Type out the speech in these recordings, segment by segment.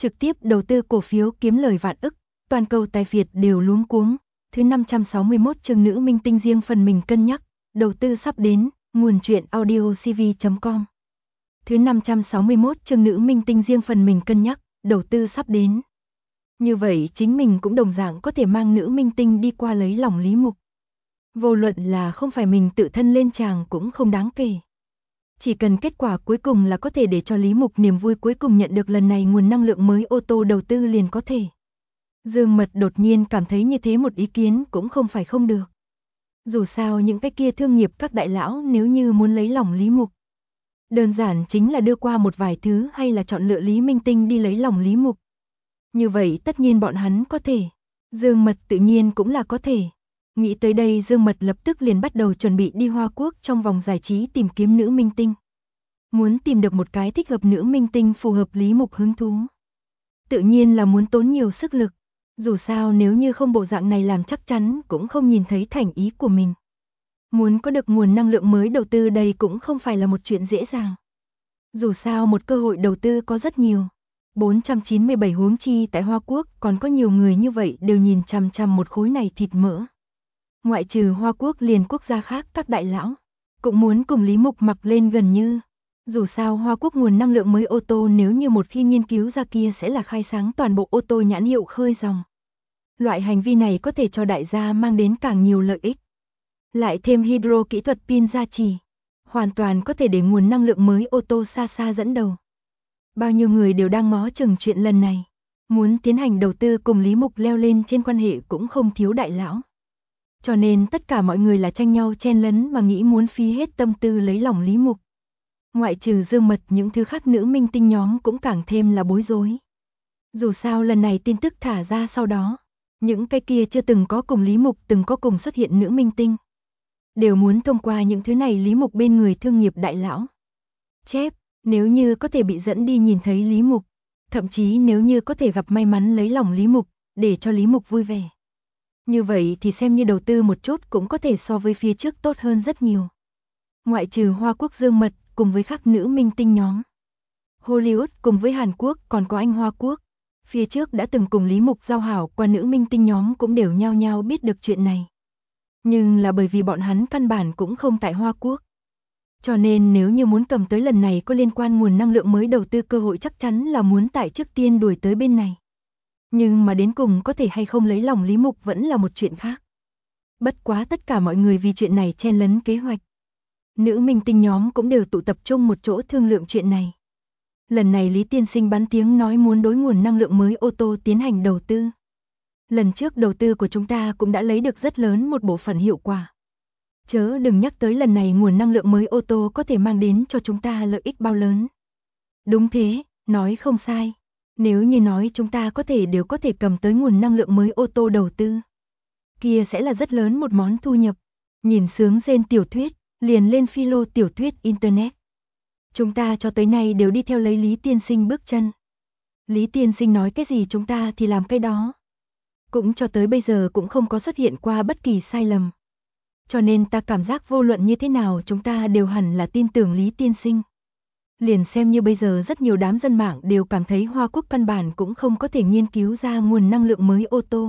trực tiếp đầu tư cổ phiếu kiếm lời vạn ức, toàn cầu tài Việt đều luống cuống. Thứ 561 chương nữ minh tinh riêng phần mình cân nhắc, đầu tư sắp đến, nguồn truyện audiocv.com. Thứ 561 chương nữ minh tinh riêng phần mình cân nhắc, đầu tư sắp đến. Như vậy chính mình cũng đồng dạng có thể mang nữ minh tinh đi qua lấy lòng Lý Mục. Vô luận là không phải mình tự thân lên tràng cũng không đáng kể. Chỉ cần kết quả cuối cùng là có thể để cho Lý Mục niềm vui cuối cùng nhận được lần này nguồn năng lượng mới ô tô đầu tư liền có thể. Dương Mật đột nhiên cảm thấy như thế một ý kiến cũng không phải không được. Dù sao những cái kia thương nghiệp các đại lão nếu như muốn lấy lòng Lý Mục, đơn giản chính là đưa qua một vài thứ hay là chọn lựa Lý Minh Tinh đi lấy lòng Lý Mục. Như vậy tất nhiên bọn hắn có thể. Dương Mật tự nhiên cũng là có thể. Nghĩ tới đây Dương Mật lập tức liền bắt đầu chuẩn bị đi Hoa Quốc trong vòng giải trí tìm kiếm nữ minh tinh. Muốn tìm được một cái thích hợp nữ minh tinh phù hợp Lý Mục hứng thú. Tự nhiên là muốn tốn nhiều sức lực. Dù sao nếu như không bộ dạng này làm chắc chắn cũng không nhìn thấy thành ý của mình. Muốn có được nguồn năng lượng mới đầu tư đây cũng không phải là một chuyện dễ dàng. Dù sao một cơ hội đầu tư có rất nhiều. 497 huống chi tại Hoa Quốc còn có nhiều người như vậy đều nhìn chằm chằm một khối này thịt mỡ. Ngoại trừ Hoa Quốc liền quốc gia khác các đại lão cũng muốn cùng Lý Mục mặc lên gần như. Dù sao Hoa Quốc nguồn năng lượng mới ô tô nếu như một khi nghiên cứu ra kia sẽ là khai sáng toàn bộ ô tô nhãn hiệu khơi dòng. Loại hành vi này có thể cho đại gia mang đến càng nhiều lợi ích. Lại thêm hydro kỹ thuật pin gia trì, hoàn toàn có thể để nguồn năng lượng mới ô tô xa xa dẫn đầu. Bao nhiêu người đều đang ngó chừng chuyện lần này, muốn tiến hành đầu tư cùng Lý Mục leo lên trên quan hệ cũng không thiếu đại lão. Cho nên tất cả mọi người là tranh nhau chen lấn mà nghĩ muốn phí hết tâm tư lấy lòng Lý Mục. Ngoại trừ Dương Mật những thứ khác nữ minh tinh nhóm cũng càng thêm là bối rối. Dù sao lần này tin tức thả ra sau đó, những cái kia chưa từng có cùng Lý Mục từng có cùng xuất hiện nữ minh tinh. Đều muốn thông qua những thứ này Lý Mục bên người thương nghiệp đại lão. Chép, nếu như có thể bị dẫn đi nhìn thấy Lý Mục, thậm chí nếu như có thể gặp may mắn lấy lòng Lý Mục, để cho Lý Mục vui vẻ. Như vậy thì xem như đầu tư một chút cũng có thể so với phía trước tốt hơn rất nhiều. Ngoại trừ Hoa Quốc Dương Mật cùng với các nữ minh tinh nhóm. Hollywood cùng với Hàn Quốc còn có Anh Hoa Quốc. Phía trước đã từng cùng Lý Mục giao hảo qua nữ minh tinh nhóm cũng đều nhao nhao biết được chuyện này. Nhưng là bởi vì bọn hắn căn bản cũng không tại Hoa Quốc. Cho nên nếu như muốn cầm tới lần này có liên quan nguồn năng lượng mới đầu tư cơ hội chắc chắn là muốn tại trước tiên đuổi tới bên này. Nhưng mà đến cùng có thể hay không lấy lòng Lý Mục vẫn là một chuyện khác. Bất quá tất cả mọi người vì chuyện này chen lấn kế hoạch. Nữ minh tinh nhóm cũng đều tụ tập trung một chỗ thương lượng chuyện này. Lần này Lý Tiên Sinh bắn tiếng nói muốn đối nguồn năng lượng mới ô tô tiến hành đầu tư. Lần trước đầu tư của chúng ta cũng đã lấy được rất lớn một bộ phận hiệu quả. Chớ đừng nhắc tới lần này nguồn năng lượng mới ô tô có thể mang đến cho chúng ta lợi ích bao lớn. Đúng thế, nói không sai. Nếu như nói chúng ta đều có thể cầm tới nguồn năng lượng mới ô tô đầu tư. Kia sẽ là rất lớn một món thu nhập. Nhìn sướng rên tiểu thuyết, liền lên philo tiểu thuyết Internet. Chúng ta cho tới nay đều đi theo lấy Lý Tiên Sinh bước chân. Lý Tiên Sinh nói cái gì chúng ta thì làm cái đó. Cũng cho tới bây giờ cũng không có xuất hiện qua bất kỳ sai lầm. Cho nên ta cảm giác vô luận như thế nào chúng ta đều hẳn là tin tưởng Lý Tiên Sinh. Liền xem như bây giờ rất nhiều đám dân mạng đều cảm thấy Hoa Quốc căn bản cũng không có thể nghiên cứu ra nguồn năng lượng mới ô tô.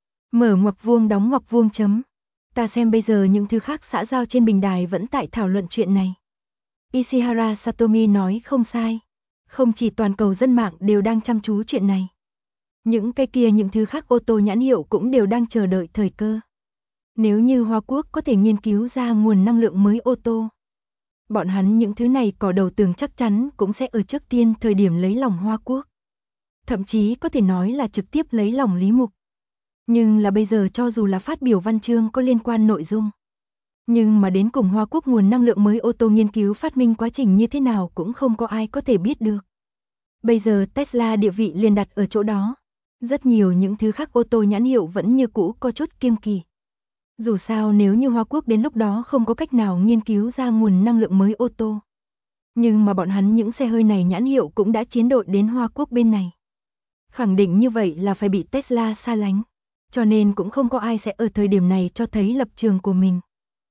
Mở ngoặc vuông đóng ngoặc vuông chấm. Ta xem bây giờ những thứ khác xã giao trên bình đài vẫn tại thảo luận chuyện này. Ishihara Satomi nói không sai. Không chỉ toàn cầu dân mạng đều đang chăm chú chuyện này. Những cái kia những thứ khác ô tô nhãn hiệu cũng đều đang chờ đợi thời cơ. Nếu như Hoa Quốc có thể nghiên cứu ra nguồn năng lượng mới ô tô, bọn hắn những thứ này cỏ đầu tường chắc chắn cũng sẽ ở trước tiên thời điểm lấy lòng Hoa Quốc. Thậm chí có thể nói là trực tiếp lấy lòng Lý Mục. Nhưng là bây giờ cho dù là phát biểu văn chương có liên quan nội dung. Nhưng mà đến cùng Hoa Quốc nguồn năng lượng mới ô tô nghiên cứu phát minh quá trình như thế nào cũng không có ai có thể biết được. Bây giờ Tesla địa vị liền đặt ở chỗ đó. Rất nhiều những thứ khác ô tô nhãn hiệu vẫn như cũ có chút kiêng kỳ. Dù sao nếu như Hoa Quốc đến lúc đó không có cách nào nghiên cứu ra nguồn năng lượng mới ô tô. Nhưng mà bọn hắn những xe hơi này nhãn hiệu cũng đã chiến đội đến Hoa Quốc bên này. Khẳng định như vậy là phải bị Tesla xa lánh. Cho nên cũng không có ai sẽ ở thời điểm này cho thấy lập trường của mình.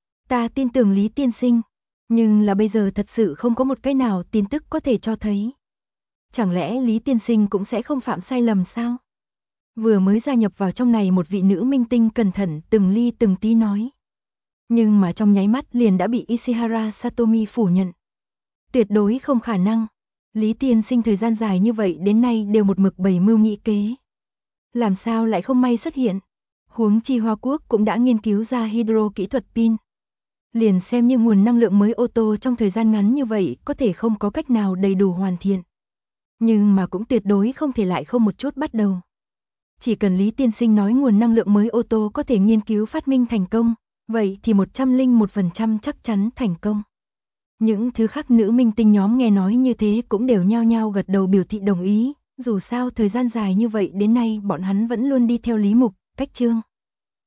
Ta tin tưởng Lý Tiên Sinh. Nhưng là bây giờ thật sự không có một cái nào tin tức có thể cho thấy. Chẳng lẽ Lý tiên sinh cũng sẽ không phạm sai lầm sao? Vừa mới gia nhập vào trong này một vị nữ minh tinh cẩn thận từng ly từng tí nói. Nhưng mà trong nháy mắt liền đã bị Ishihara Satomi phủ nhận. Tuyệt đối không khả năng. Lý tiên sinh thời gian dài như vậy đến nay đều một mực bày mưu nghĩ kế. Làm sao lại không may xuất hiện? Huống chi Hoa Quốc cũng đã nghiên cứu ra hydro kỹ thuật pin. Liền xem như nguồn năng lượng mới ô tô trong thời gian ngắn như vậy có thể không có cách nào đầy đủ hoàn thiện. Nhưng mà cũng tuyệt đối không thể lại không một chút bắt đầu. Chỉ cần Lý tiên sinh nói nguồn năng lượng mới ô tô có thể nghiên cứu phát minh thành công, vậy thì 101% chắc chắn thành công. Những thứ khác nữ minh tinh nhóm nghe nói như thế cũng đều nhao nhao gật đầu biểu thị đồng ý, dù sao thời gian dài như vậy đến nay bọn hắn vẫn luôn đi theo Lý Mục, Cách Trương.